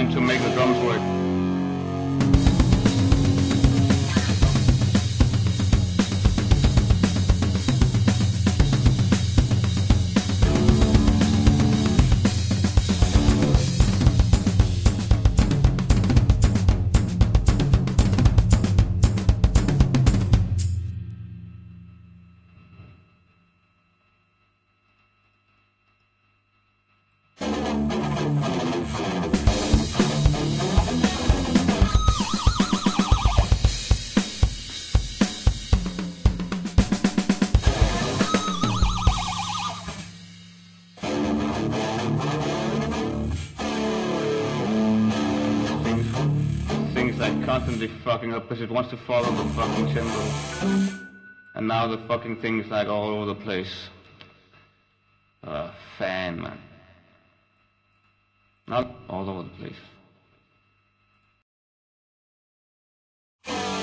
trying to make the drums work. Things like constantly fucking up because it wants to follow the fucking tempo. And now the fucking thing's like all over the place. Fan, man. Not all over the place.